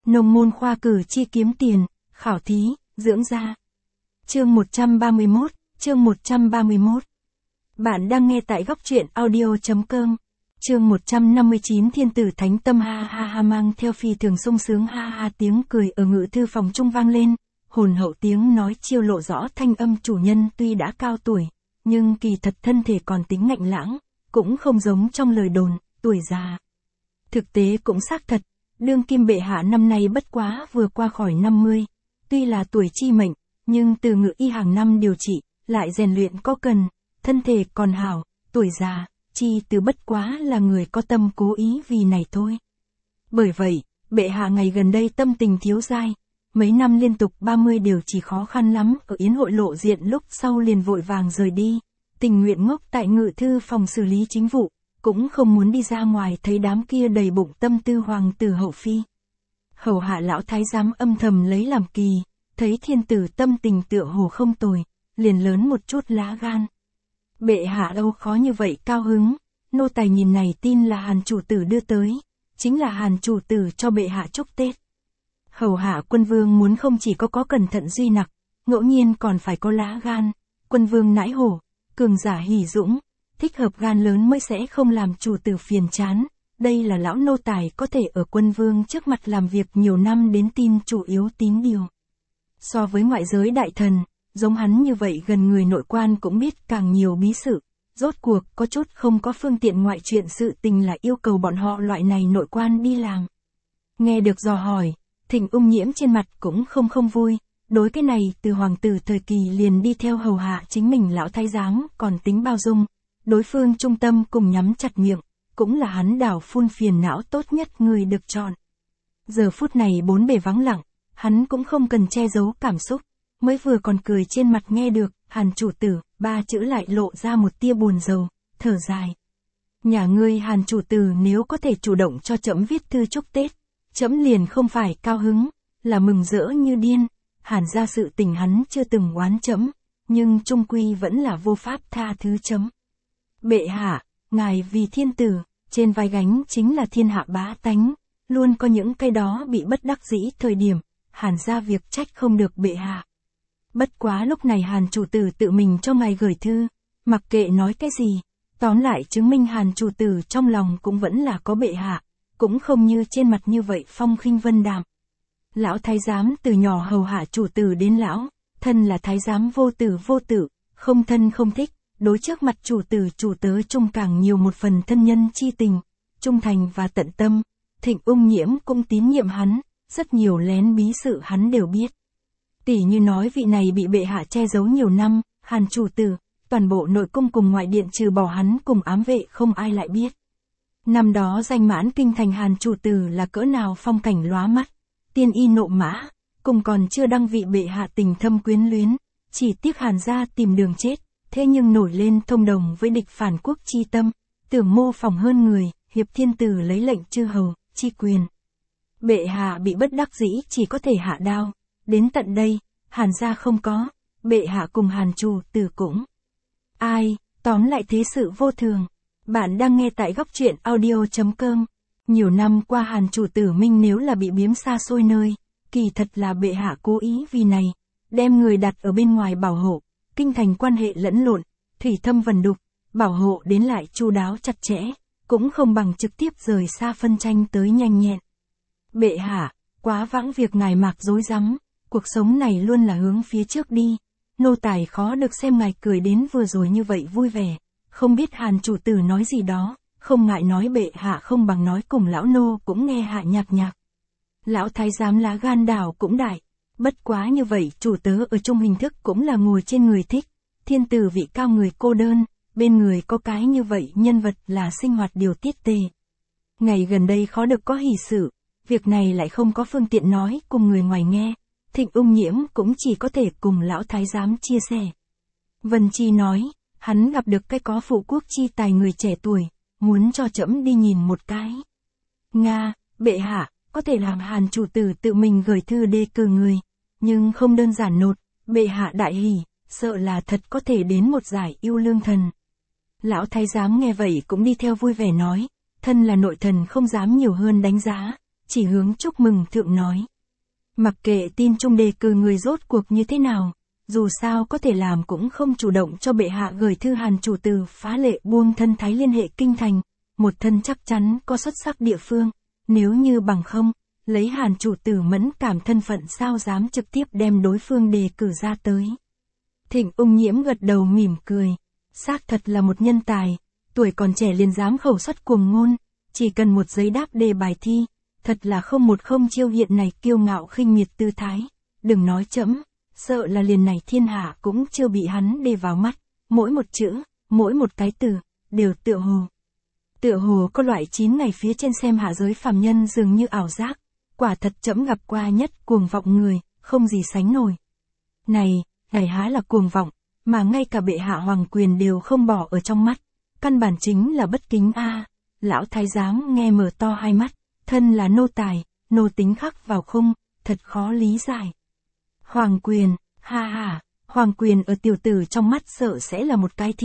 Nông môn khoa cử chi kiếm tiền, khảo thí, dưỡng da. Chương 131, chương 131. Bạn đang nghe tại góc truyện audio.com. Chương 159 Thiên tử thánh tâm ha ha ha mang theo phi thường sung sướng ha ha tiếng cười ở ngự thư phòng trung vang lên, hồn hậu tiếng nói chiêu lộ rõ thanh âm chủ nhân tuy đã cao tuổi, nhưng kỳ thật thân thể còn tính ngạnh lãng, cũng không giống trong lời đồn, tuổi già. Thực tế cũng xác thật, đương kim bệ hạ năm nay bất quá vừa qua khỏi 50, tuy là tuổi chi mệnh, nhưng từ ngự y hàng năm điều trị, lại rèn luyện có cần, thân thể còn hảo, tuổi già, chi từ bất quá là người có tâm cố ý vì này thôi. Bởi vậy, bệ hạ ngày gần đây tâm tình thiếu dai, mấy năm liên tục 30 đều chỉ khó khăn lắm, ở yến hội lộ diện lúc sau liền vội vàng rời đi, tình nguyện ngốc tại ngự thư phòng xử lý chính vụ, cũng không muốn đi ra ngoài thấy đám kia đầy bụng tâm tư hoàng tử hậu phi. Hầu hạ lão thái giám âm thầm lấy làm kỳ, thấy thiên tử tâm tình tựa hồ không tồi, liền lớn một chút lá gan. Bệ hạ đâu khó như vậy cao hứng, nô tài nhìn này tin là Hàn chủ tử đưa tới, chính là Hàn chủ tử cho bệ hạ chúc Tết. Hầu hạ quân vương muốn không chỉ có cẩn thận duy nặc, ngẫu nhiên còn phải có lá gan, quân vương nãi hổ, cường giả hỉ dũng, thích hợp gan lớn mới sẽ không làm chủ tử phiền chán, đây là lão nô tài có thể ở quân vương trước mặt làm việc nhiều năm đến tin chủ yếu tín điều. So với ngoại giới đại thần, giống hắn như vậy gần người nội quan cũng biết càng nhiều bí sự, rốt cuộc có chút không có phương tiện ngoại chuyện sự tình là yêu cầu bọn họ loại này nội quan đi làm. Nghe được dò hỏi, Thịnh Ung Nhiễm trên mặt cũng không vui, đối cái này từ hoàng tử thời kỳ liền đi theo hầu hạ chính mình lão thái giám còn tính bao dung, đối phương trung tâm cùng nhắm chặt miệng, cũng là hắn đảo phun phiền não tốt nhất người được chọn. Giờ phút này bốn bề vắng lặng, hắn cũng không cần che giấu cảm xúc, mới vừa còn cười trên mặt nghe được, Hàn chủ tử, ba chữ lại lộ ra một tia buồn rầu, thở dài. Nhà ngươi Hàn chủ tử nếu có thể chủ động cho trẫm viết thư chúc Tết, trẫm liền không phải cao hứng, là mừng rỡ như điên, Hàn ra sự tình hắn chưa từng oán trẫm, nhưng trung quy vẫn là vô pháp tha thứ trẫm. Bệ hạ, ngài vì thiên tử, trên vai gánh chính là thiên hạ bá tánh, luôn có những cái đó bị bất đắc dĩ thời điểm, Hàn ra việc trách không được bệ hạ. Bất quá lúc này Hàn chủ tử tự mình cho ngài gửi thư, mặc kệ nói cái gì, tóm lại chứng minh Hàn chủ tử trong lòng cũng vẫn là có bệ hạ, cũng không như trên mặt như vậy phong khinh vân đạm. Lão thái giám từ nhỏ hầu hạ chủ tử đến lão, thân là thái giám vô tử vô tự, không thân không thích, đối trước mặt chủ tử chủ tớ chung càng nhiều một phần thân nhân chi tình, trung thành và tận tâm. Thịnh Ung Nhiễm cũng tín nhiệm hắn, rất nhiều lén bí sự hắn đều biết. Tỷ như nói vị này bị bệ hạ che giấu nhiều năm, Hàn chủ tử, toàn bộ nội cung cùng ngoại điện trừ bỏ hắn cùng ám vệ không ai lại biết. Năm đó danh mãn kinh thành Hàn chủ tử là cỡ nào phong cảnh lóa mắt, tiên y nộ mã, cùng còn chưa đăng vị bệ hạ tình thâm quyến luyến, chỉ tiếc Hàn gia tìm đường chết, thế nhưng nổi lên thông đồng với địch phản quốc chi tâm, tưởng mô phỏng hơn người, hiệp thiên tử lấy lệnh chư hầu, chi quyền. Bệ hạ bị bất đắc dĩ chỉ có thể hạ đao, đến tận đây, Hàn gia không có, bệ hạ cùng Hàn chủ tử cũng. Ai, tóm lại thế sự vô thường. Bạn đang nghe tại góc truyện audio.com. Nhiều năm qua Hàn chủ tử minh nếu là bị biếm xa xôi nơi, kỳ thật là bệ hạ cố ý vì này, đem người đặt ở bên ngoài bảo hộ, kinh thành quan hệ lẫn lộn, thủy thâm vần đục, bảo hộ đến lại chu đáo chặt chẽ, cũng không bằng trực tiếp rời xa phân tranh tới nhanh nhẹn. Bệ hạ, quá vãng việc ngài mạc dối rắm, cuộc sống này luôn là hướng phía trước đi, nô tài khó được xem ngài cười đến vừa rồi như vậy vui vẻ, không biết Hàn chủ tử nói gì đó, không ngại nói bệ hạ không bằng nói cùng lão nô cũng nghe hạ nhạc nhạc. Lão thái giám lá gan đảo cũng đại, bất quá như vậy chủ tớ ở chung hình thức cũng là ngồi trên người thích, thiên tử vị cao người cô đơn, bên người có cái như vậy nhân vật là sinh hoạt điều tiết tề. Ngày gần đây khó được có hỷ sự, việc này lại không có phương tiện nói cùng người ngoài nghe, Thịnh Ung Nhiễm cũng chỉ có thể cùng lão thái giám chia sẻ. Vân Chi nói, hắn gặp được cái có phụ quốc chi tài người trẻ tuổi, muốn cho trẫm đi nhìn một cái. Nga, bệ hạ, có thể làm Hàn chủ tử tự mình gửi thư đề cử người, nhưng không đơn giản nột, bệ hạ đại hỉ, sợ là thật có thể đến một giải yêu lương thần. Lão thái giám nghe vậy cũng đi theo vui vẻ nói, thân là nội thần không dám nhiều hơn đánh giá, chỉ hướng chúc mừng thượng nói. Mặc kệ tin trung đề cử người rốt cuộc như thế nào, dù sao có thể làm cũng không chủ động cho bệ hạ gửi thư Hàn chủ tử phá lệ buông thân thái liên hệ kinh thành, một thân chắc chắn có xuất sắc địa phương, nếu như bằng không, lấy Hàn chủ tử mẫn cảm thân phận sao dám trực tiếp đem đối phương đề cử ra tới. Thịnh Ung Nhiễm gật đầu mỉm cười, xác thật là một nhân tài, tuổi còn trẻ liền dám khẩu xuất cuồng ngôn, chỉ cần một giấy đáp đề bài thi, thật là không chiêu hiện này kiêu ngạo khinh miệt tư thái, đừng nói trẫm, sợ là liền này thiên hạ cũng chưa bị hắn đề vào mắt, mỗi một chữ, mỗi một cái từ, đều tựa hồ có loại 9 ngày phía trên xem hạ giới phàm nhân dường như ảo giác, quả thật trẫm gặp qua nhất cuồng vọng người, không gì sánh nổi. Này há là cuồng vọng, mà ngay cả bệ hạ hoàng quyền đều không bỏ ở trong mắt, căn bản chính là bất kính a. Lão thái giám nghe mở to hai mắt, thân là nô tài, nô tính khắc vào khung, thật khó lý giải. Hoàng quyền, ha, hoàng quyền ở tiểu tử trong mắt sợ sẽ là một cái thí.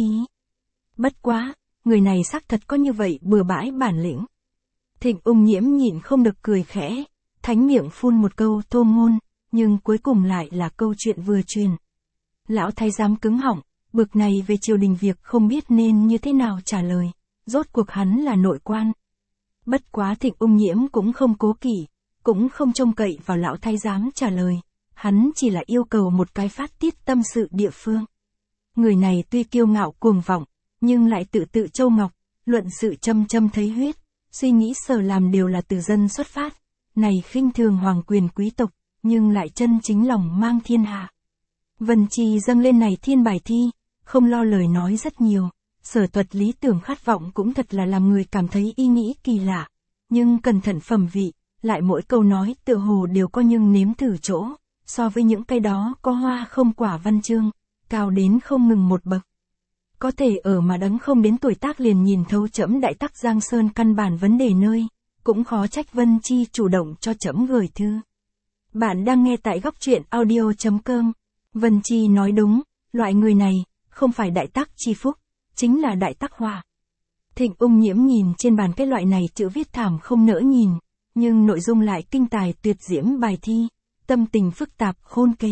Bất quá, người này xác thật có như vậy bừa bãi bản lĩnh. Thịnh Ung Nhiễm nhịn không được cười khẽ, thánh miệng phun một câu thô ngôn, nhưng cuối cùng lại là câu chuyện vừa truyền. Lão thái giám cứng họng, bực này về triều đình việc không biết nên như thế nào trả lời, rốt cuộc hắn là nội quan. Bất quá Thịnh Ung Nhiễm cũng không cố kỵ, cũng không trông cậy vào lão thái giám trả lời, hắn chỉ là yêu cầu một cái phát tiết tâm sự địa phương. Người này tuy kiêu ngạo cuồng vọng, nhưng lại tự châu ngọc, luận sự châm thấy huyết, suy nghĩ sở làm đều là từ dân xuất phát, này khinh thường hoàng quyền quý tộc, nhưng lại chân chính lòng mang thiên hạ. Vân Trì dâng lên này thiên bài thi, không lo lời nói rất nhiều, sở tuật lý tưởng khát vọng cũng thật là làm người cảm thấy ý nghĩ kỳ lạ, nhưng cẩn thận phẩm vị, lại mỗi câu nói tựa hồ đều có nhưng nếm thử chỗ, so với những cái đó có hoa không quả văn chương, cao đến không ngừng một bậc. Có thể ở mà đấng không đến tuổi tác liền nhìn thấu trẫm đại tắc Giang Sơn căn bản vấn đề nơi, cũng khó trách Vân Chi chủ động cho trẫm gửi thư. Bạn đang nghe tại góc truyện audio.com. Vân Chi nói đúng, loại người này, không phải đại tắc chi phúc, chính là đại tắc họa. Thịnh Ung Nhiễm nhìn trên bàn cái loại này chữ viết thảm không nỡ nhìn, nhưng nội dung lại kinh tài tuyệt diễm bài thi, tâm tình phức tạp khôn kể.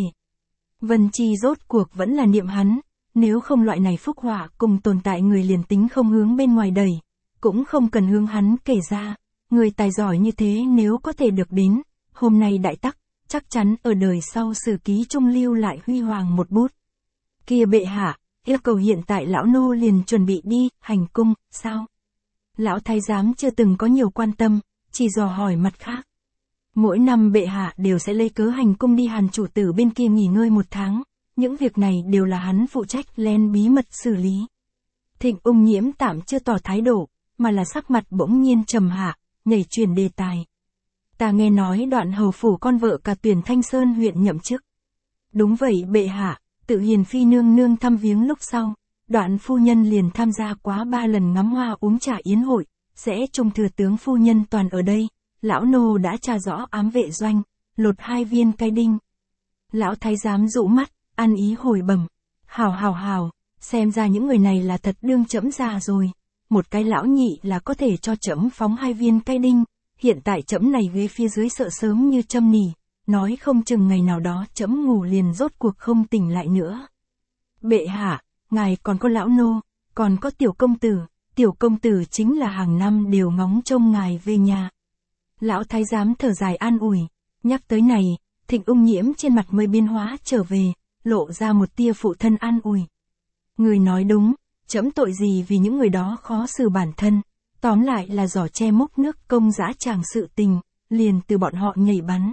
Vân Chi rốt cuộc vẫn là niệm hắn, nếu không loại này phúc họa cùng tồn tại người liền tính không hướng bên ngoài đẩy, cũng không cần hướng hắn kể ra, người tài giỏi như thế nếu có thể được đến, hôm nay đại tắc, chắc chắn ở đời sau sử ký trung lưu lại huy hoàng một bút. Kia bệ hạ, yêu cầu hiện tại lão nô liền chuẩn bị đi, hành cung, sao? Lão thái giám chưa từng có nhiều quan tâm, chỉ dò hỏi mặt khác. Mỗi năm bệ hạ đều sẽ lấy cớ hành cung đi Hàn chủ tử bên kia nghỉ ngơi 1 tháng, những việc này đều là hắn phụ trách len bí mật xử lý. Thịnh Ung Nhiễm tạm chưa tỏ thái độ, mà là sắc mặt bỗng nhiên trầm hạ, nhảy chuyển đề tài. Ta nghe nói Đoạn hầu phủ con vợ cả tuyển Thanh Sơn huyện nhậm chức. Đúng vậy bệ hạ, tự Hiền phi nương nương thăm viếng lúc sau, Đoạn phu nhân liền tham gia quá 3 lần ngắm hoa uống trà yến hội, sẽ trung thừa tướng phu nhân toàn ở đây, lão nô đã tra rõ ám vệ doanh, lột 2 viên cây đinh. Lão thái giám dụ mắt, ăn ý hồi bẩm, hào, xem ra những người này là thật đương trẫm già rồi, một cái lão nhị là có thể cho trẫm phóng 2 viên cây đinh, hiện tại trẫm này ghế phía dưới sợ sớm như châm nỉ, nói không chừng ngày nào đó trẫm ngủ liền rốt cuộc không tỉnh lại nữa. Bệ hạ, ngài còn có lão nô, còn có tiểu công tử chính là hàng năm đều ngóng trông ngài về nhà. Lão thái giám thở dài an ủi, nhắc tới này, Thịnh Ung Nhiễm trên mặt mới biến hóa trở về, lộ ra một tia phụ thân an ủi. Người nói đúng, trẫm tội gì vì những người đó khó xử bản thân, tóm lại là giỏ che mốc nước công dã tràng sự tình, liền từ bọn họ nhảy bắn.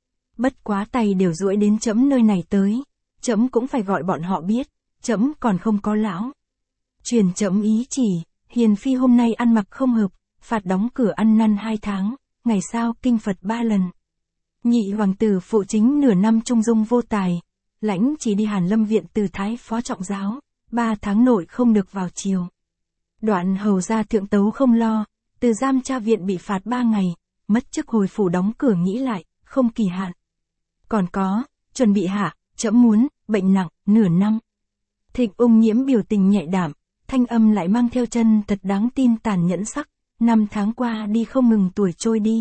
Bất quá tay đều duỗi đến trẫm nơi này tới, trẫm cũng phải gọi bọn họ biết, trẫm còn không có lão. Truyền trẫm ý chỉ, Hiền phi hôm nay ăn mặc không hợp, phạt đóng cửa ăn năn 2 tháng, ngày sau kinh Phật 3 lần. Nhị hoàng tử phụ chính nửa năm trung dung vô tài, lãnh chỉ đi Hàn Lâm viện từ thái phó trọng giáo, 3 tháng nội không được vào triều. Đoạn hầu gia thượng tấu không lo, từ giam tra viện bị phạt 3 ngày, mất chức hồi phủ đóng cửa nghĩ lại, không kỳ hạn. Còn có, chuẩn bị hạ, trẫm muốn, bệnh nặng, nửa năm. Thịnh Ung Nhiễm biểu tình nhạy đảm, thanh âm lại mang theo chân thật đáng tin tàn nhẫn sắc, 5 tháng qua đi không ngừng tuổi trôi đi,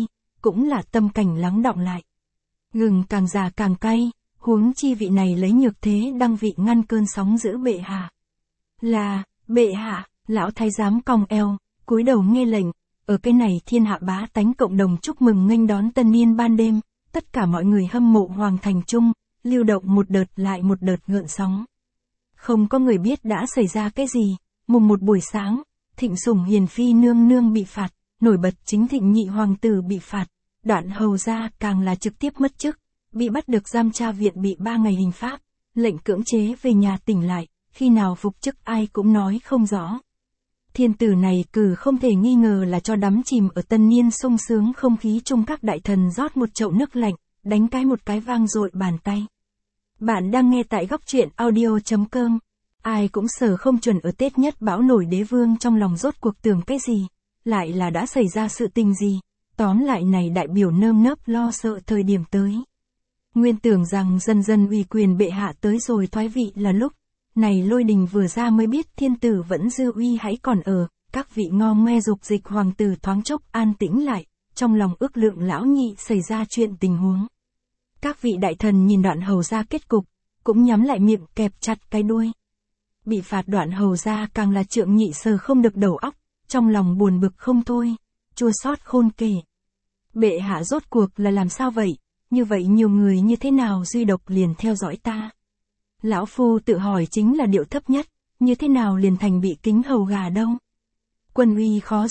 cũng là tâm cảnh lắng đọng lại. Gừng càng già càng cay, huống chi vị này lấy nhược thế đăng vị ngăn cơn sóng giữ bệ hạ. Là, bệ hạ, lão thái giám cong eo, cúi đầu nghe lệnh, ở cái này thiên hạ bá tánh cộng đồng chúc mừng nghênh đón tân niên ban đêm, tất cả mọi người hâm mộ hoàng thành chung, lưu động một đợt lại một đợt gợn sóng. Không có người biết đã xảy ra cái gì, mùng một buổi sáng, Thịnh Sủng hiền phi nương nương bị phạt, nổi bật chính Thịnh nhị hoàng tử bị phạt, Đoạn Hầu gia càng là trực tiếp mất chức, bị bắt được giam tra viện bị 3 ngày hình pháp, lệnh cưỡng chế về nhà tỉnh lại, khi nào phục chức ai cũng nói không rõ. Thiên tử này cử không thể nghi ngờ là cho đắm chìm ở tân niên sung sướng không khí chung các đại thần rót một chậu nước lạnh, đánh cái một cái vang dội bàn tay. Bạn đang nghe tại góc truyện audio.com. Ai cũng sở không chuẩn ở Tết nhất bão nổi đế vương trong lòng rốt cuộc tưởng cái gì, lại là đã xảy ra sự tình gì, tóm lại này đại biểu nơm nớp lo sợ thời điểm tới. Nguyên tưởng rằng dần dần ủy quyền bệ hạ tới rồi thoái vị là lúc, này Lôi Đình vừa ra mới biết thiên tử vẫn dư uy hãy còn ở, các vị ngo ngoe dục dịch hoàng tử thoáng chốc an tĩnh lại, trong lòng ước lượng lão nhị xảy ra chuyện tình huống. Các vị đại thần nhìn Đoạn Hầu gia kết cục, cũng nhắm lại miệng kẹp chặt cái đuôi. Bị phạt Đoạn Hầu gia càng là trượng nhị sờ không được đầu óc, trong lòng buồn bực không thôi, chua xót khôn kể. Bệ hạ rốt cuộc là làm sao vậy, như vậy nhiều người như thế nào duy độc liền theo dõi ta. Lão phu tự hỏi chính là điệu thấp nhất, như thế nào liền thành bị kính hầu gà đâu. Quân uy khó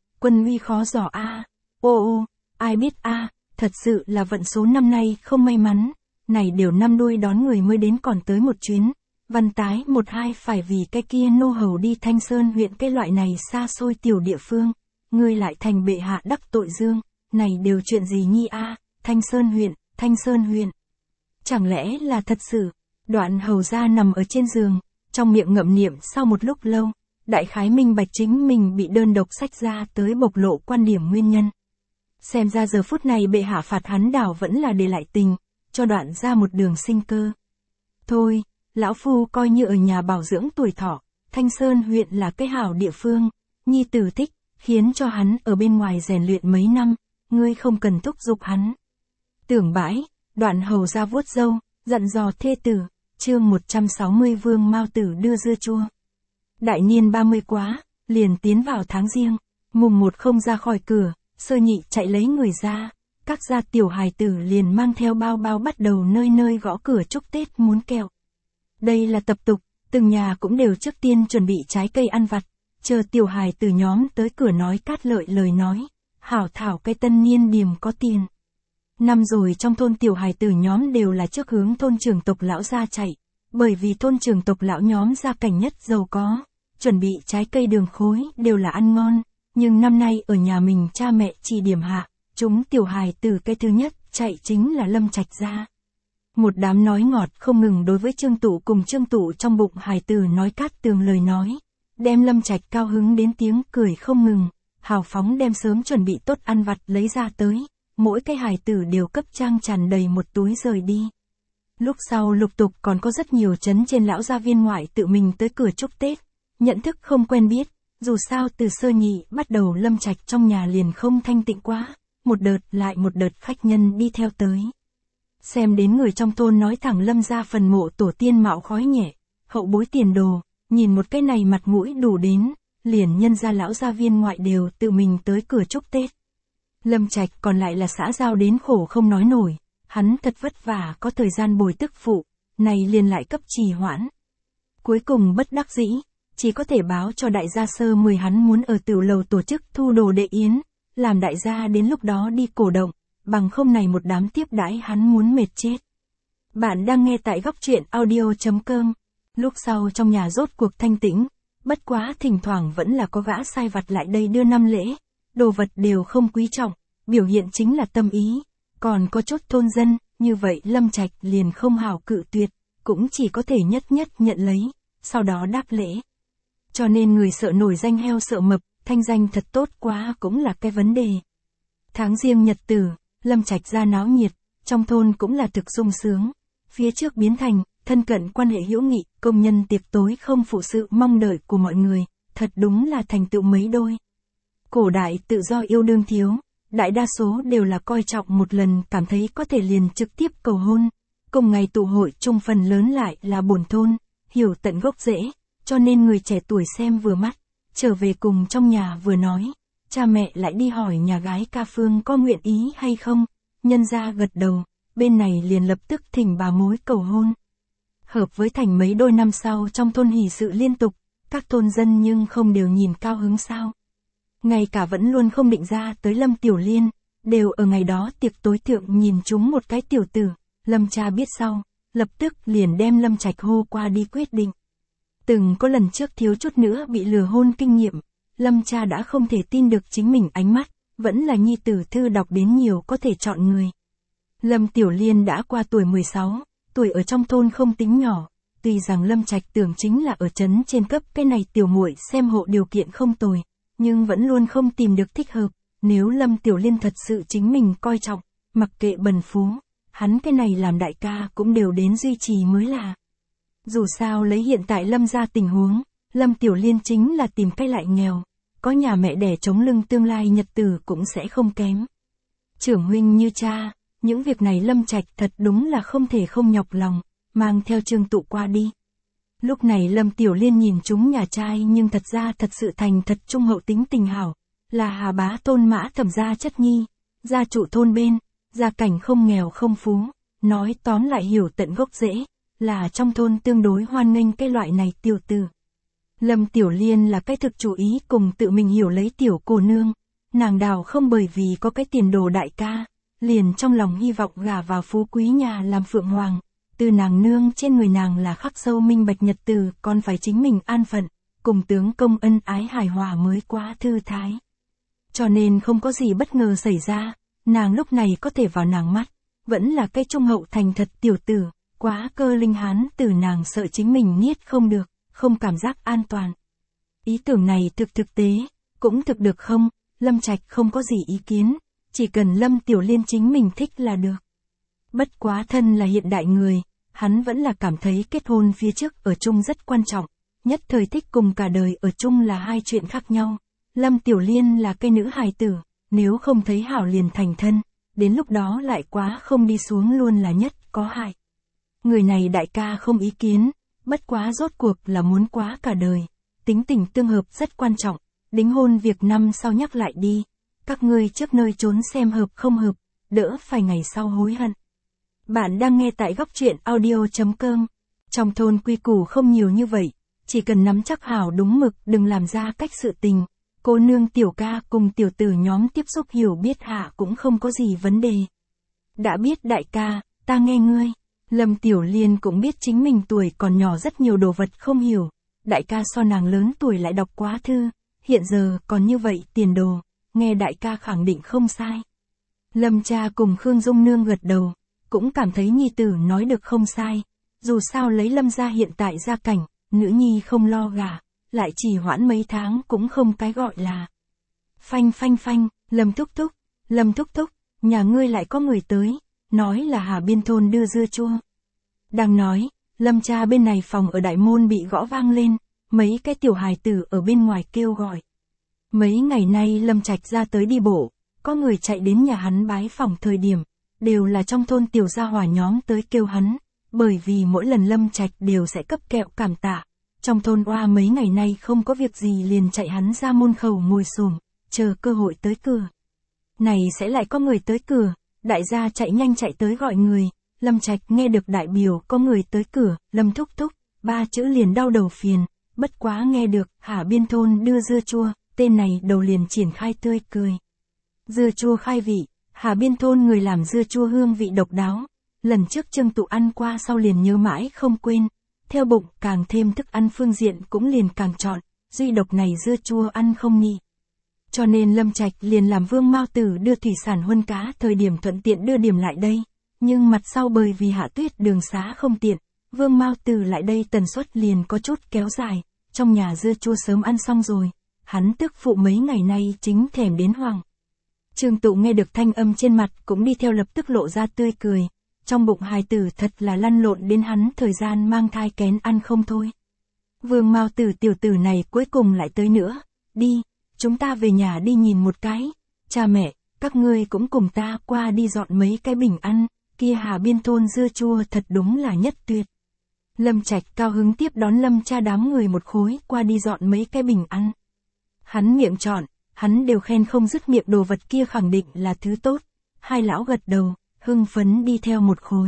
dò a. Ô, ai biết a, thật sự là vận số năm nay không may mắn, này đều năm đuôi đón người mới đến còn tới một chuyến, văn tái một hai phải vì cái kia nô hầu đi Thanh Sơn huyện cái loại này xa xôi tiểu địa phương, ngươi lại thành bệ hạ đắc tội dương, này đều chuyện gì nhi a, Thanh Sơn huyện. Chẳng lẽ là thật sự? Đoạn Hầu gia nằm ở trên giường, trong miệng ngậm niệm sau một lúc lâu, đại khái minh bạch chính mình bị đơn độc sách ra tới bộc lộ quan điểm nguyên nhân. Xem ra giờ phút này bệ hạ phạt hắn đảo vẫn là để lại tình, cho Đoạn ra một đường sinh cơ. Thôi, lão phu coi như ở nhà bảo dưỡng tuổi thọ, Thanh Sơn huyện là cái hảo địa phương, nhi tử thích, khiến cho hắn ở bên ngoài rèn luyện mấy năm, ngươi không cần thúc giục hắn. Tưởng bãi, Đoạn Hầu gia vuốt râu, dặn dò thê tử. Chương 160 Vương Mao Tử đưa dưa chua. Đại niên 30 quá, liền tiến vào tháng riêng, mùng 1 không ra khỏi cửa, Sơ Nhị chạy lấy người ra, các gia tiểu hài tử liền mang theo bao bao bắt đầu nơi nơi gõ cửa chúc Tết muốn kẹo. Đây là tập tục, từng nhà cũng đều trước tiên chuẩn bị trái cây ăn vặt, chờ tiểu hài tử nhóm tới cửa nói cát lợi lời nói, hảo thảo cái tân niên điềm có tiền. Năm rồi trong thôn tiểu hài tử nhóm đều là trước hướng thôn trưởng tộc lão gia chạy, bởi vì thôn trưởng tộc lão nhóm gia cảnh nhất giàu có, chuẩn bị trái cây đường khối đều là ăn ngon, nhưng năm nay ở nhà mình cha mẹ chỉ điểm hạ, chúng tiểu hài tử cái thứ nhất chạy chính là Lâm Trạch gia. Một đám nói ngọt không ngừng đối với Trương Tụ cùng Trương Tụ trong bụng hài tử nói cát tường lời nói, đem Lâm Trạch cao hứng đến tiếng cười không ngừng, hào phóng đem sớm chuẩn bị tốt ăn vặt lấy ra tới. Mỗi cái hài tử đều cấp trang tràn đầy một túi rời đi. Lúc sau lục tục còn có rất nhiều trấn trên lão gia viên ngoại tự mình tới cửa chúc Tết, nhận thức không quen biết, dù sao từ Sơ Nhị bắt đầu Lâm Trạch trong nhà liền không thanh tịnh quá, một đợt lại một đợt khách nhân đi theo tới. Xem đến người trong thôn nói thẳng Lâm gia phần mộ tổ tiên mạo khói nhẹ, hậu bối tiền đồ, nhìn một cái này mặt mũi đủ đến, liền nhân gia lão gia viên ngoại đều tự mình tới cửa chúc Tết. Lâm Trạch còn lại là xã giao đến khổ không nói nổi, hắn thật vất vả có thời gian bồi tức phụ, này liền lại cấp trì hoãn. Cuối cùng bất đắc dĩ, chỉ có thể báo cho đại gia Sơ Mười hắn muốn ở tiểu lầu tổ chức thu đồ đệ yến, làm đại gia đến lúc đó đi cổ động, bằng không này một đám tiếp đãi hắn muốn mệt chết. Bạn đang nghe tại góc truyện audio.com, lúc sau trong nhà rốt cuộc thanh tĩnh, bất quá thỉnh thoảng vẫn là có gã sai vặt lại đây đưa năm lễ. Đồ vật đều không quý trọng, biểu hiện chính là tâm ý, còn có chút thôn dân, như vậy Lâm Trạch liền không hảo cự tuyệt, cũng chỉ có thể nhất nhận lấy, sau đó đáp lễ. Cho nên người sợ nổi danh heo sợ mập, thanh danh thật tốt quá cũng là cái vấn đề. Tháng riêng nhật tử, Lâm Trạch ra náo nhiệt, trong thôn cũng là thực sung sướng, phía trước biến thành, thân cận quan hệ hữu nghị, công nhân tiệc tối không phụ sự mong đợi của mọi người, thật đúng là thành tựu mấy đôi. Cổ đại tự do yêu đương thiếu, đại đa số đều là coi trọng một lần cảm thấy có thể liền trực tiếp cầu hôn. Cùng ngày tụ hội chung phần lớn lại là bổn thôn, hiểu tận gốc rễ, cho nên người trẻ tuổi xem vừa mắt, trở về cùng trong nhà vừa nói, cha mẹ lại đi hỏi nhà gái ca phương có nguyện ý hay không, nhân gia gật đầu, bên này liền lập tức thỉnh bà mối cầu hôn. Hợp với thành mấy đôi năm sau trong thôn hỷ sự liên tục, các thôn dân nhưng không đều nhìn cao hứng sao. Ngay cả vẫn luôn không định ra tới Lâm Tiểu Liên, đều ở ngày đó tiệc tối thượng nhìn chúng một cái tiểu tử, Lâm cha biết sau, lập tức liền đem Lâm Trạch hô qua đi quyết định. Từng có lần trước thiếu chút nữa bị lừa hôn kinh nghiệm, Lâm cha đã không thể tin được chính mình ánh mắt, vẫn là nhi tử thư đọc đến nhiều có thể chọn người. Lâm Tiểu Liên đã qua tuổi 16, tuổi ở trong thôn không tính nhỏ, tuy rằng Lâm Trạch tưởng chính là ở trấn trên cấp cái này tiểu muội xem hộ điều kiện không tồi, nhưng vẫn luôn không tìm được thích hợp, nếu Lâm Tiểu Liên thật sự chính mình coi trọng, mặc kệ bần phú, hắn cái này làm đại ca cũng đều đến duy trì mới là. Dù sao lấy hiện tại Lâm gia tình huống, Lâm Tiểu Liên chính là tìm cách lại nghèo, có nhà mẹ đẻ chống lưng tương lai nhật tử cũng sẽ không kém. Trưởng huynh như cha, những việc này Lâm Trạch thật đúng là không thể không nhọc lòng, mang theo Trương Tụ qua đi. Lúc này Lâm Tiểu Liên nhìn chúng nhà trai nhưng thật ra thật sự thành thật trung hậu tính tình hảo, là Hà Bá thôn Mã Thẩm gia chất nhi, gia trụ thôn bên, gia cảnh không nghèo không phú, nói tóm lại hiểu tận gốc rễ, là trong thôn tương đối hoan nghênh cái loại này tiểu tử. Lâm Tiểu Liên là cái thực chủ ý cùng tự mình hiểu lấy tiểu cô nương, nàng đào không bởi vì có cái tiền đồ đại ca, liền trong lòng hy vọng gả vào phú quý nhà làm phượng hoàng, từ nàng nương trên người nàng là khắc sâu minh bạch nhật từ còn phải chính mình an phận, cùng tướng công ân ái hài hòa mới quá thư thái. Cho nên không có gì bất ngờ xảy ra, nàng lúc này có thể vào nàng mắt, vẫn là cái trung hậu thành thật tiểu tử, quá cơ linh hán từ nàng sợ chính mình niết không được, không cảm giác an toàn. Ý tưởng này thực tế, cũng thực được không, Lâm Trạch không có gì ý kiến, chỉ cần Lâm Tiểu Liên chính mình thích là được. Bất quá thân là hiện đại người, hắn vẫn là cảm thấy kết hôn phía trước ở chung rất quan trọng, nhất thời thích cùng cả đời ở chung là hai chuyện khác nhau. Lâm Tiểu Liên là cái nữ hài tử, nếu không thấy hảo liền thành thân, đến lúc đó lại quá không đi xuống luôn là nhất có hại. Người này đại ca không ý kiến, bất quá rốt cuộc là muốn quá cả đời, tính tình tương hợp rất quan trọng, đính hôn việc năm sau nhắc lại đi, các ngươi trước nơi trốn xem hợp không hợp, đỡ phải ngày sau hối hận. Bạn đang nghe tại góc truyện audio.com. Trong thôn quy củ không nhiều như vậy, chỉ cần nắm chắc hảo đúng mực đừng làm ra cách sự tình. Cô nương tiểu ca cùng tiểu tử nhóm tiếp xúc hiểu biết hạ cũng không có gì vấn đề. Đã biết đại ca, ta nghe ngươi. Lâm Tiểu Liên cũng biết chính mình tuổi còn nhỏ rất nhiều đồ vật không hiểu. Đại ca so nàng lớn tuổi lại đọc quá thư, hiện giờ còn như vậy tiền đồ, nghe đại ca khẳng định không sai. Lâm cha cùng Khương Dung Nương gật đầu, cũng cảm thấy nhi tử nói được không sai. Dù sao lấy Lâm gia hiện tại gia cảnh, nữ nhi không lo gả, lại chỉ hoãn mấy tháng cũng không cái gọi là. Phanh phanh phanh, Lâm thúc thúc, nhà ngươi lại có người tới, nói là Hà Biên thôn đưa dưa chua. Đang nói, Lâm cha bên này phòng ở đại môn bị gõ vang lên, mấy cái tiểu hài tử ở bên ngoài kêu gọi. Mấy ngày nay Lâm Trạch ra tới đi bộ, có người chạy đến nhà hắn bái phỏng thời điểm, đều là trong thôn tiểu gia hỏa nhóm tới kêu hắn, bởi vì mỗi lần Lâm Trạch đều sẽ cấp kẹo cảm tạ. Trong thôn oa mấy ngày nay không có việc gì liền chạy hắn ra môn khẩu ngồi xổm, chờ cơ hội tới cửa. Này sẽ lại có người tới cửa, đại gia chạy nhanh chạy tới gọi người, Lâm Trạch nghe được đại biểu có người tới cửa, Lâm thúc thúc, ba chữ liền đau đầu phiền, bất quá nghe được Hà Biên thôn đưa dưa chua, tên này đầu liền triển khai tươi cười. Dưa chua khai vị, Hà Biên thôn người làm dưa chua hương vị độc đáo, lần trước Trương Tụ ăn qua sau liền nhớ mãi không quên. Theo bụng càng thêm thức ăn phương diện cũng liền càng chọn, duy độc này dưa chua ăn không nhị. Cho nên Lâm Trạch liền làm Vương Mao Tử đưa thủy sản huân cá thời điểm thuận tiện đưa điểm lại đây. Nhưng mặt sau bởi vì hạ tuyết đường xá không tiện, Vương Mao Tử lại đây tần suất liền có chút kéo dài, trong nhà dưa chua sớm ăn xong rồi, hắn tức phụ mấy ngày nay chính thèm đến hoảng. Trương Tụ nghe được thanh âm trên mặt cũng đi theo lập tức lộ ra tươi cười. Trong bụng hài tử thật là lăn lộn đến hắn thời gian mang thai kén ăn không thôi. Vương Mao Tử tiểu tử này cuối cùng lại tới nữa, đi, chúng ta về nhà đi nhìn một cái, cha mẹ, các ngươi cũng cùng ta qua đi dọn mấy cái bình ăn, kia Hà Biên thôn dưa chua thật đúng là nhất tuyệt. Lâm Trạch cao hứng tiếp đón Lâm cha đám người một khối qua đi dọn mấy cái bình ăn. Hắn miệng chọn, hắn đều khen không dứt miệng, đồ vật kia khẳng định là thứ tốt. Hai lão gật đầu, hưng phấn đi theo một khối.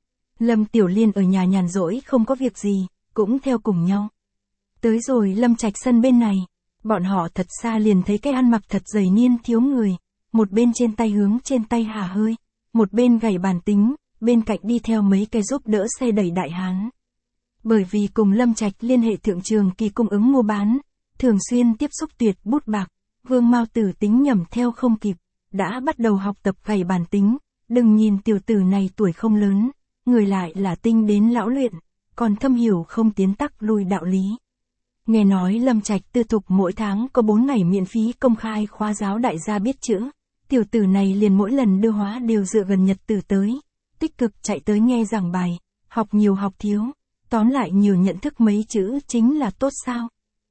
Lâm Tiểu Liên ở nhà nhàn rỗi không có việc gì, cũng theo cùng nhau. Tới rồi Lâm Trạch sân bên này, bọn họ thật xa liền thấy cái ăn mặc thật dày niên thiếu người, một bên trên tay hướng trên tay hà hơi, một bên gảy bàn tính, bên cạnh đi theo mấy cái giúp đỡ xe đẩy đại hán. Bởi vì cùng Lâm Trạch liên hệ thượng trường kỳ cung ứng mua bán, thường xuyên tiếp xúc tuyệt bút bạc, Vương Mao Tử tính nhẩm theo không kịp, đã bắt đầu học tập gảy bàn tính, đừng nhìn tiểu tử này tuổi không lớn, người lại là tinh đến lão luyện, còn thâm hiểu không tiến tắc lui đạo lý. Nghe nói Lâm Trạch tư thục mỗi tháng có 4 ngày miễn phí công khai khóa giáo đại gia biết chữ, tiểu tử này liền mỗi lần đưa hóa đều dựa gần nhật tử tới, tích cực chạy tới nghe giảng bài, học nhiều học thiếu, tóm lại nhiều nhận thức mấy chữ chính là tốt sao.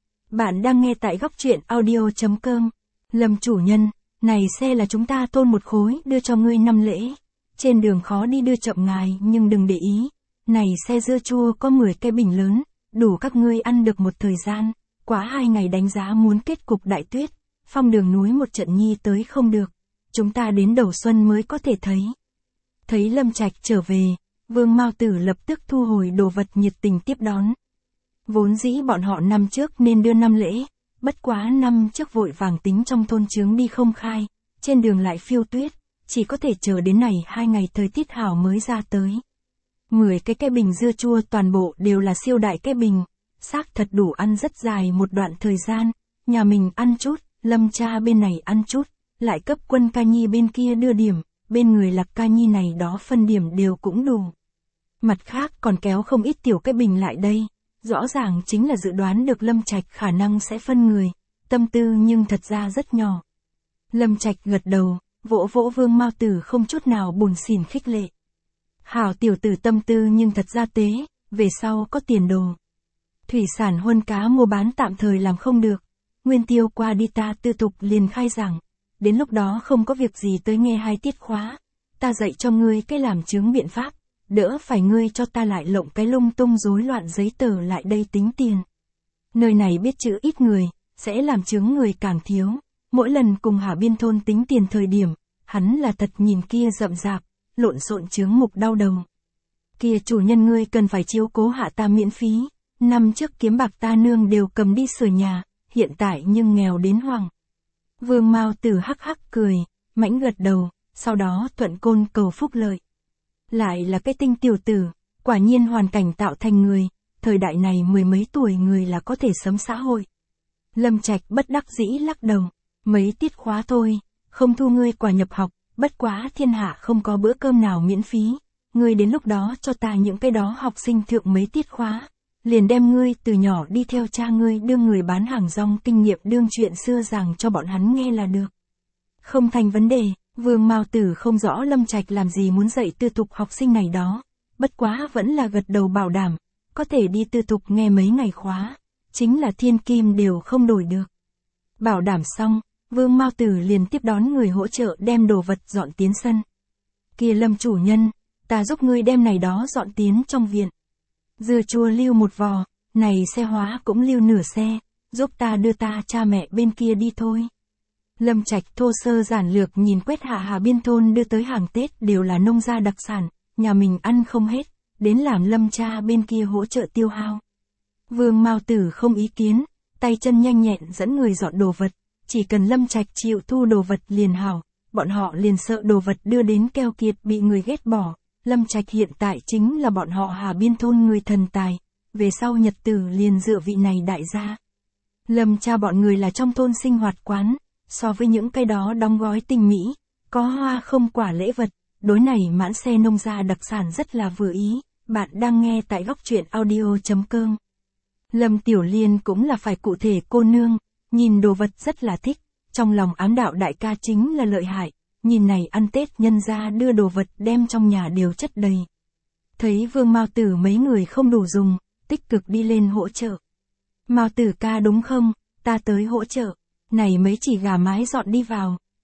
Bạn đang nghe tại góc truyện audio.com. Lâm chủ nhân, này xe là chúng ta thôn một khối đưa cho ngươi năm lễ, trên đường khó đi đưa chậm ngài nhưng đừng để ý, này xe dưa chua có 10 cái bình lớn, đủ các ngươi ăn được một thời gian, quá 2 ngày đánh giá muốn kết cục đại tuyết, phong đường núi một trận nhi tới không được, chúng ta đến đầu xuân mới có thể thấy. Thấy Lâm Trạch trở về, Vương Mao Tử lập tức thu hồi đồ vật nhiệt tình tiếp đón. Vốn dĩ bọn họ năm trước nên đưa 5 lễ, bất quá năm trước vội vàng tính trong thôn chướng đi không khai, trên đường lại phiêu tuyết, chỉ có thể chờ đến này 2 ngày thời tiết hảo mới ra tới. 10 cái bình dưa chua toàn bộ đều là siêu đại cái bình, xác thật đủ ăn rất dài một đoạn thời gian, nhà mình ăn chút, Lâm cha bên này ăn chút, lại cấp Quân Ca Nhi bên kia đưa điểm, bên người Lạc Ca Nhi này đó phân điểm đều cũng đủ. Mặt khác còn kéo không ít tiểu cái bình lại đây, rõ ràng chính là dự đoán được Lâm Trạch khả năng sẽ phân người, tâm tư nhưng thật ra rất nhỏ. Lâm Trạch gật đầu, vỗ vỗ Vương Mao Tử không chút nào buồn xỉn khích lệ. Hảo tiểu tử tâm tư nhưng thật ra tế, về sau có tiền đồ. Thủy sản huân cá mua bán tạm thời làm không được, nguyên tiêu qua đi ta tư tục liền khai giảng, đến lúc đó không có việc gì tới nghe 2 tiết khóa, ta dạy cho ngươi cái làm chứng biện pháp, đỡ phải ngươi cho ta lại lộng cái lung tung rối loạn giấy tờ lại đây tính tiền. Nơi này biết chữ ít người, sẽ làm chứng người càng thiếu, mỗi lần cùng Hà Biên thôn tính tiền thời điểm, hắn là thật nhìn kia rậm rạp, lộn xộn chướng mục đau đầu. Kia chủ nhân ngươi cần phải chiếu cố hạ ta miễn phí, năm trước kiếm bạc ta nương đều cầm đi sửa nhà, hiện tại nhưng nghèo đến hoang. Vương Mao Tử hắc hắc cười, mãnh gật đầu, sau đó thuận côn cầu phúc lợi. Lại là cái tinh tiểu tử, quả nhiên hoàn cảnh tạo thành người, thời đại này 10 mấy tuổi người là có thể sấm xã hội. Lâm Trạch bất đắc dĩ lắc đầu, mấy tiết khóa thôi, không thu ngươi quả nhập học, bất quá thiên hạ không có bữa cơm nào miễn phí, ngươi đến lúc đó cho ta những cái đó học sinh thượng mấy tiết khóa, liền đem ngươi từ nhỏ đi theo cha ngươi đưa người bán hàng rong kinh nghiệm đương chuyện xưa rằng cho bọn hắn nghe là được. Không thành vấn đề. Vương Mao Tử không rõ Lâm Trạch làm gì muốn dạy tư thục học sinh này đó, bất quá vẫn là gật đầu bảo đảm, có thể đi tư thục nghe mấy ngày khóa, chính là thiên kim đều không đổi được. Bảo đảm xong, Vương Mao Tử liền tiếp đón người hỗ trợ đem đồ vật dọn tiến sân. Kia Lâm chủ nhân, ta giúp ngươi đem này đó dọn tiến trong viện. Dưa chua lưu một vò, này xe hóa cũng lưu nửa xe, giúp ta đưa ta cha mẹ bên kia đi thôi. Lâm Trạch thô sơ giản lược nhìn quét hạ Hà Biên thôn đưa tới hàng Tết đều là nông gia đặc sản, nhà mình ăn không hết, đến làm Lâm cha bên kia hỗ trợ tiêu hao. Vương Mao Tử không ý kiến, tay chân nhanh nhẹn dẫn người dọn đồ vật, chỉ cần Lâm Trạch chịu thu đồ vật liền hảo, bọn họ liền sợ đồ vật đưa đến keo kiệt bị người ghét bỏ. Lâm Trạch hiện tại chính là bọn họ Hà Biên thôn người thần tài, về sau nhật tử liền dựa vị này đại gia. Lâm cha bọn người là trong thôn sinh hoạt quán, so với những cái đó đóng gói tinh mỹ, có hoa không quả lễ vật, đối này mãn xe nông gia đặc sản rất là vừa ý. Bạn đang nghe tại góc truyện audio.com. Lâm Tiểu Liên cũng là phải cụ thể cô nương, nhìn đồ vật rất là thích, trong lòng ám đạo đại ca chính là lợi hại, nhìn này ăn Tết nhân gia đưa đồ vật đem trong nhà đều chất đầy. Thấy Vương Mao Tử mấy người không đủ dùng, tích cực đi lên hỗ trợ. Mao Tử ca đúng không, ta tới hỗ trợ, này mấy chỉ gà mái dọn đi vào,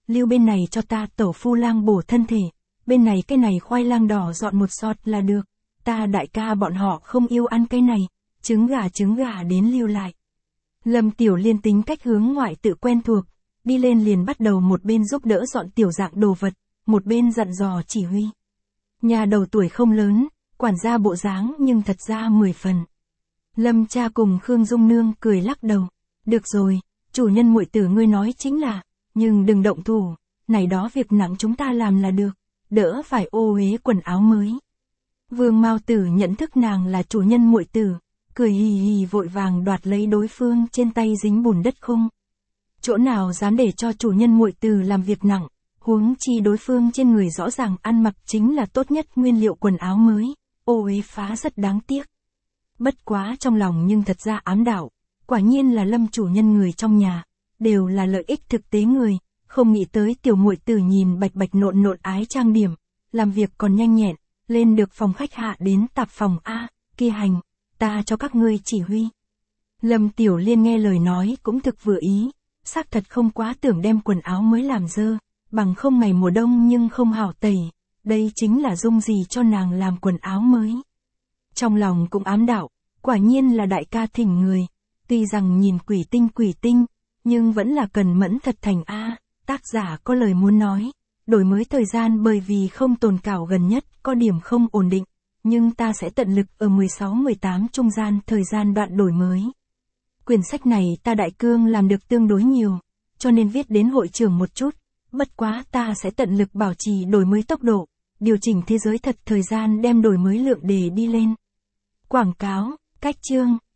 Lưu bên này cho ta tẩu phu lang bổ thân thể, bên này cái này khoai lang đỏ dọn một sọt là được, ta đại ca bọn họ không yêu ăn cái này, trứng gà đến lưu lại. Lâm Tiểu Liên tính cách hướng ngoại tự quen thuộc, đi lên liền bắt đầu một bên giúp đỡ dọn tiểu dạng đồ vật, một bên dặn dò chỉ huy. Nhà đầu tuổi không lớn, quản gia bộ dáng nhưng thật ra 10 phần. Lâm cha cùng Khương Dung Nương cười lắc đầu, được rồi, chủ nhân muội tử ngươi nói chính là, nhưng đừng động thủ, này đó việc nặng chúng ta làm là được, đỡ phải ô uế quần áo mới. Vương Mao Tử nhận thức nàng là chủ nhân muội tử, cười hì hì vội vàng đoạt lấy đối phương trên tay dính bùn đất khung. Chỗ nào dám để cho chủ nhân muội tử làm việc nặng, huống chi đối phương trên người rõ ràng ăn mặc chính là tốt nhất nguyên liệu quần áo mới, ô uế phá rất đáng tiếc. Bất quá trong lòng nhưng thật ra ám đạo, quả nhiên là Lâm chủ nhân người trong nhà, đều là lợi ích thực tế người, không nghĩ tới tiểu muội tử nhìn bạch bạch nộn nộn ái trang điểm, làm việc còn nhanh nhẹn, lên được phòng khách hạ đến tạp phòng A, kia hành, ta cho các ngươi chỉ huy. Lâm Tiểu Liên nghe lời nói cũng thực vừa ý, xác thật không quá tưởng đem quần áo mới làm dơ, bằng không ngày mùa đông nhưng không hảo tẩy, đây chính là dung gì cho nàng làm quần áo mới. Trong lòng cũng ám đạo, quả nhiên là đại ca thỉnh người, tuy rằng nhìn quỷ tinh, nhưng vẫn là cần mẫn thật thành A, tác giả có lời muốn nói, đổi mới thời gian bởi vì không tồn cảo gần nhất có điểm không ổn định, nhưng ta sẽ tận lực ở 16-18 trung gian thời gian đoạn đổi mới. Quyển sách này ta đại cương làm được tương đối nhiều, cho nên viết đến hội trưởng một chút, bất quá ta sẽ tận lực bảo trì đổi mới tốc độ, điều chỉnh thế giới thật thời gian đem đổi mới lượng đề đi lên. Quảng cáo, cách chương.